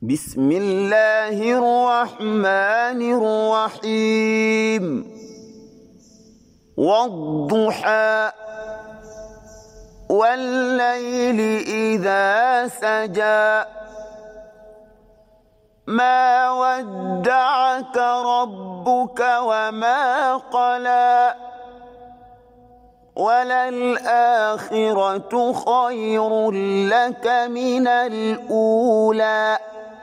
بسم الله الرحمن الرحيم والضحى والليل إذا سجى ما ودعك ربك وما قلى وللآخرة خير لك من الأولى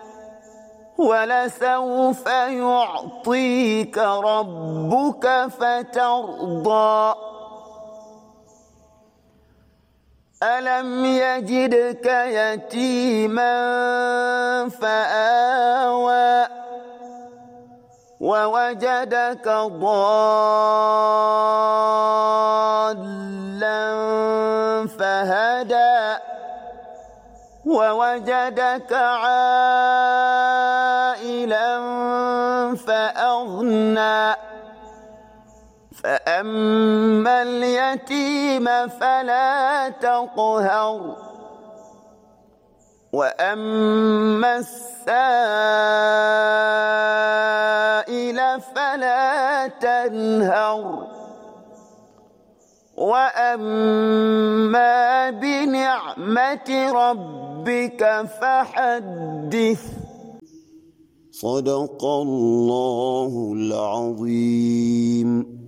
ولسوف يعطيك ربك فترضى ألم يجدك يتيما فآوى ووجدك ضالا فهدى ووجدك عائلا فأغنى فأما اليتيم فلا تقهر وأما السائل فلا تنهر وأما بنعمة ربك فحدث صدق الله العظيم.